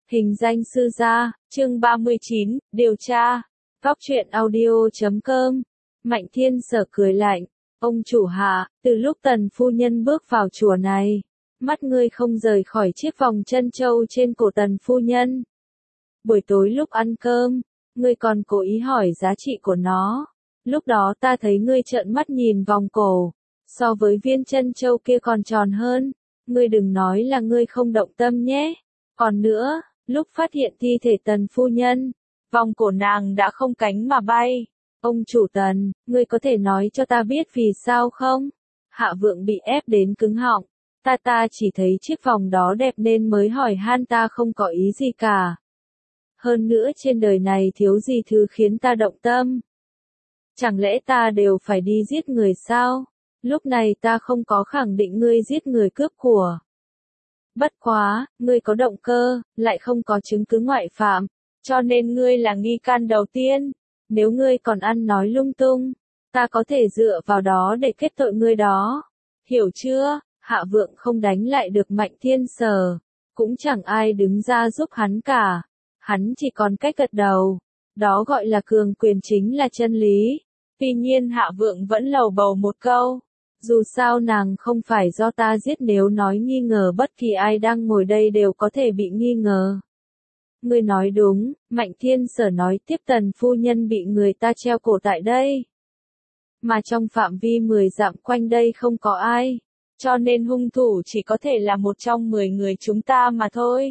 Hình danh sư gia, chương 39, điều tra. Góc truyện audio.com. Mạnh Thiên Sở cười lạnh, ông chủ hạ, từ lúc Tần phu nhân bước vào chùa này, mắt ngươi không rời khỏi chiếc vòng chân châu trên cổ Tần phu nhân. Buổi tối lúc ăn cơm, ngươi còn cố ý hỏi giá trị của nó. Lúc đó ta thấy ngươi trợn mắt nhìn vòng cổ, so với viên chân châu kia còn tròn hơn. Ngươi đừng nói là ngươi không động tâm nhé. Còn nữa, lúc phát hiện thi thể Tần phu nhân, vòng cổ nàng đã không cánh mà bay. Ông chủ Tần, ngươi có thể nói cho ta biết vì sao không? Hạ Vượng bị ép đến cứng họng. Ta chỉ thấy chiếc vòng đó đẹp nên mới hỏi han, ta không có ý gì cả. Hơn nữa trên đời này thiếu gì thứ khiến ta động tâm. Chẳng lẽ ta đều phải đi giết người sao? Lúc này ta không có khẳng định ngươi giết người cướp của. Bất quá, ngươi có động cơ, lại không có chứng cứ ngoại phạm, cho nên ngươi là nghi can đầu tiên. Nếu ngươi còn ăn nói lung tung, ta có thể dựa vào đó để kết tội ngươi đó. Hiểu chưa? Hạ Vượng không đánh lại được Mạnh Thiên Sở, cũng chẳng ai đứng ra giúp hắn cả. Hắn chỉ còn cách gật đầu. Đó gọi là cường quyền chính là chân lý. Tuy nhiên Hạ Vượng vẫn lầu bầu một câu. Dù sao nàng không phải do ta giết, nếu nói nghi ngờ bất kỳ ai đang ngồi đây đều có thể bị nghi ngờ. Ngươi nói đúng, Mạnh Thiên Sở nói tiếp, Tần phu nhân bị người ta treo cổ tại đây. Mà trong phạm vi 10 dặm quanh đây không có ai, cho nên hung thủ chỉ có thể là một trong 10 người chúng ta mà thôi.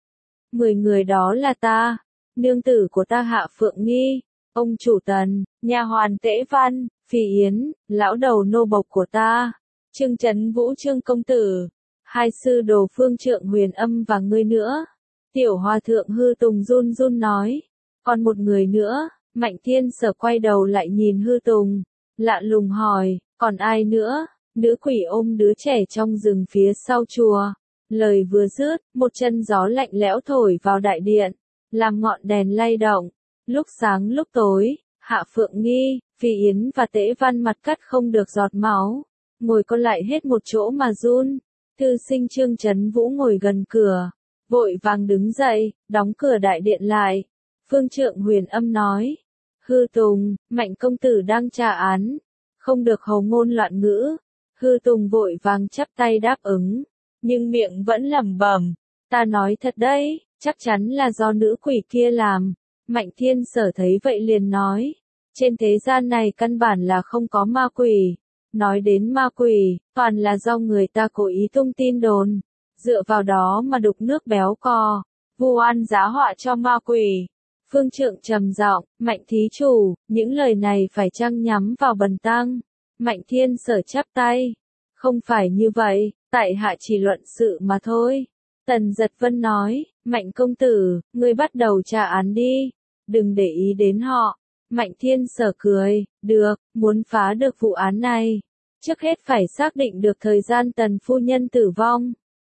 10 người đó là ta, nương tử của ta Hạ Phượng Nghi, ông chủ Tần, nha hoàn Tễ Văn, Phi Yến, lão đầu nô bộc của ta, Trương Trấn Vũ Trương công tử, hai sư đồ Phương Trượng Huyền Âm và ngươi nữa. Tiểu hòa thượng Hư Tùng run run nói, còn một người nữa. Mạnh Thiên Sở quay đầu lại nhìn Hư Tùng, lạ lùng hỏi, còn ai nữa? Nữ quỷ ôm đứa trẻ trong rừng phía sau chùa. Lời vừa dứt, một chân gió lạnh lẽo thổi vào đại điện, làm ngọn đèn lay động. Lúc sáng lúc tối, Hạ Phượng Nghi, Phi Yến và Tễ Văn mặt cắt không được giọt máu, ngồi co lại hết một chỗ mà run. Thư sinh Trương Trấn Vũ ngồi gần cửa, vội vàng đứng dậy, đóng cửa đại điện lại. Phương Trượng Huyền Âm nói, Hư Tùng, Mạnh công tử đang tra án, không được hầu ngôn loạn ngữ. Hư Tùng vội vàng chắp tay đáp ứng, nhưng miệng vẫn lẩm bẩm, ta nói thật đấy, chắc chắn là do nữ quỷ kia làm. Mạnh Thiên Sở thấy vậy liền nói, trên thế gian này căn bản là không có ma quỷ. Nói đến ma quỷ, toàn là do người ta cố ý tung tin đồn, dựa vào đó mà đục nước béo cò, vu oan giá họa cho ma quỷ. Phương Trượng trầm giọng, Mạnh thí chủ, những lời này phải chăng nhắm vào bần tăng? Mạnh Thiên Sở chắp tay, không phải như vậy, tại hạ chỉ luận sự mà thôi. Tần Giật Vân nói, Mạnh công tử, ngươi bắt đầu tra án đi, đừng để ý đến họ. Mạnh Thiên Sở cười, được, muốn phá được vụ án này, trước hết phải xác định được thời gian Tần phu nhân tử vong.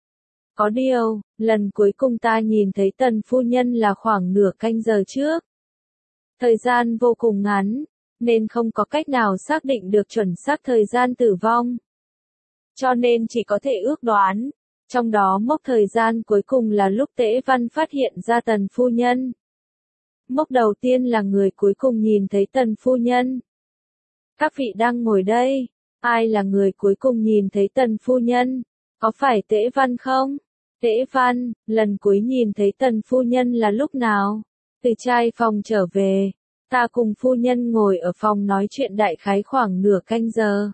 Có điều, lần cuối cùng ta nhìn thấy Tần phu nhân là khoảng nửa canh giờ trước. Thời gian vô cùng ngắn, nên không có cách nào xác định được chuẩn xác thời gian tử vong. Cho nên chỉ có thể ước đoán, trong đó mốc thời gian cuối cùng là lúc Tễ Văn phát hiện ra Tần phu nhân. Mốc đầu tiên là người cuối cùng nhìn thấy Tần phu nhân. Các vị đang ngồi đây, ai là người cuối cùng nhìn thấy Tần phu nhân? Có phải Tễ Văn không? Tễ Văn, lần cuối nhìn thấy Tần phu nhân là lúc nào? Từ trai phòng trở về, ta cùng phu nhân ngồi ở phòng nói chuyện đại khái khoảng nửa canh giờ.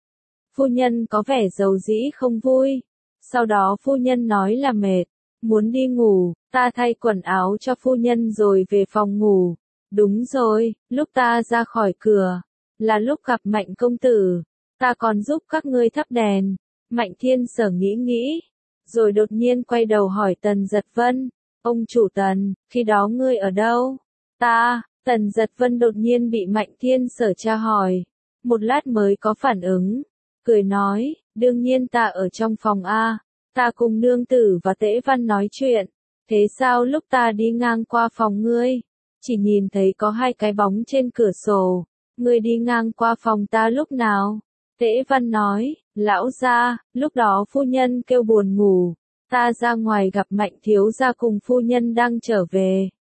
Phu nhân có vẻ dầu dĩ không vui. Sau đó phu nhân nói là mệt, muốn đi ngủ, ta thay quần áo cho phu nhân rồi về phòng ngủ. Đúng rồi, lúc ta ra khỏi cửa, là lúc gặp Mạnh công tử, ta còn giúp các ngươi thắp đèn. Mạnh Thiên Sở nghĩ, rồi đột nhiên quay đầu hỏi Tần Giật Vân, ông chủ Tần, khi đó ngươi ở đâu? Tần Giật Vân đột nhiên bị Mạnh Thiên Sở tra hỏi, một lát mới có phản ứng, cười nói, đương nhiên ta ở trong phòng A, ta cùng nương tử và Tễ Văn nói chuyện, thế sao lúc ta đi ngang qua phòng ngươi, chỉ nhìn thấy có hai cái bóng trên cửa sổ, ngươi đi ngang qua phòng ta lúc nào? Tễ Văn nói, lão gia, lúc đó phu nhân kêu buồn ngủ, Ta ra ngoài gặp Mạnh thiếu gia cùng phu nhân đang trở về.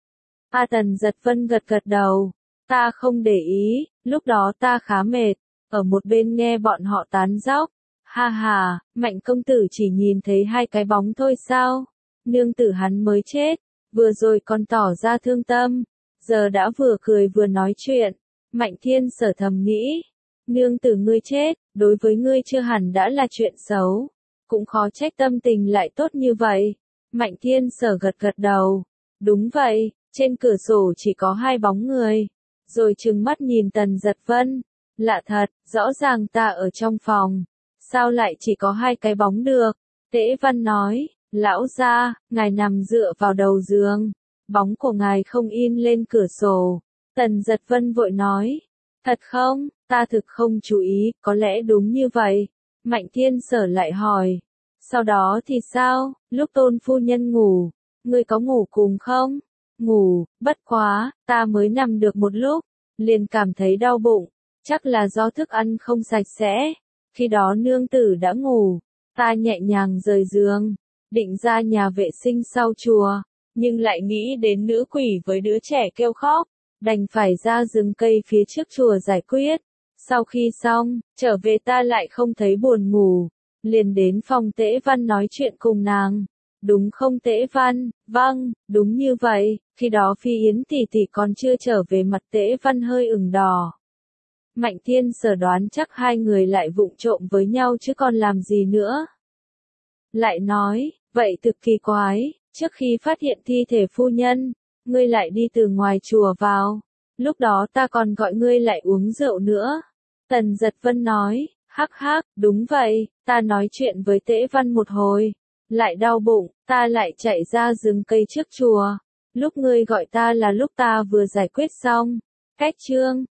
Tần Giật Vân gật gật đầu. Ta không để ý, lúc đó ta khá mệt, ở một bên nghe bọn họ tán dóc. Ha ha, Mạnh công tử chỉ nhìn thấy hai cái bóng thôi sao? Nương tử hắn mới chết, vừa rồi còn tỏ ra thương tâm, giờ đã vừa cười vừa nói chuyện. Mạnh Thiên Sở thầm nghĩ, nương tử ngươi chết, đối với ngươi chưa hẳn đã là chuyện xấu, cũng khó trách tâm tình lại tốt như vậy. Mạnh Thiên Sở gật gật đầu, đúng vậy, trên cửa sổ chỉ có hai bóng người, rồi trừng mắt nhìn Tần Giật Vân, lạ thật, rõ ràng ta ở trong phòng, sao lại chỉ có hai cái bóng được? Tễ Văn nói, lão gia, ngài nằm dựa vào đầu giường, bóng của ngài không in lên cửa sổ. Tần Giật Vân vội nói, thật không, ta thực không chú ý, có lẽ đúng như vậy. Mạnh Thiên Sở lại hỏi, sau đó thì sao, lúc Tôn phu nhân ngủ, ngươi có ngủ cùng không? Ngủ, bất quá, ta mới nằm được một lúc, liền cảm thấy đau bụng, chắc là do thức ăn không sạch sẽ. Khi đó nương tử đã ngủ, ta nhẹ nhàng rời giường, định ra nhà vệ sinh sau chùa, nhưng lại nghĩ đến nữ quỷ với đứa trẻ kêu khóc, đành phải ra rừng cây phía trước chùa giải quyết. Sau khi xong, trở về ta lại không thấy buồn ngủ, liền đến phòng Tễ Văn nói chuyện cùng nàng. Đúng không Tễ Văn? Vâng, đúng như vậy, khi đó Phi Yến tỷ tỷ còn chưa trở về, mặt Tễ Văn hơi ửng đỏ. Mạnh Thiên Sở đoán chắc hai người lại vụng trộm với nhau chứ còn làm gì nữa. Lại nói, vậy thực kỳ quái, trước khi phát hiện thi thể phu nhân, ngươi lại đi từ ngoài chùa vào, lúc đó ta còn gọi ngươi lại uống rượu nữa. Tần Giật Vân nói, hắc hắc, đúng vậy, ta nói chuyện với Tễ Văn một hồi, lại đau bụng, ta lại chạy ra rừng cây trước chùa. Lúc ngươi gọi ta là lúc ta vừa giải quyết xong. Cách chương